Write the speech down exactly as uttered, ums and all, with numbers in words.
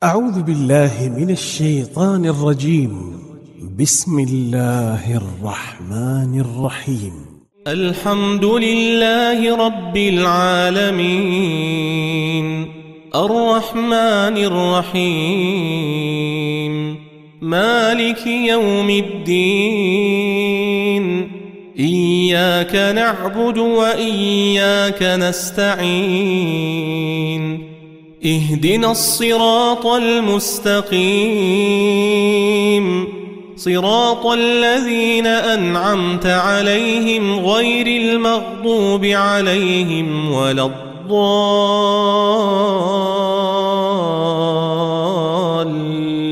أعوذ بالله من الشيطان الرجيم. بسم الله الرحمن الرحيم. الحمد لله رب العالمين، الرحمن الرحيم، مالك يوم الدين، إياك نعبد وإياك نستعين، اهدنا الصراط المستقيم، صراط الذين أنعمت عليهم غير المغضوب عليهم ولا الضالين.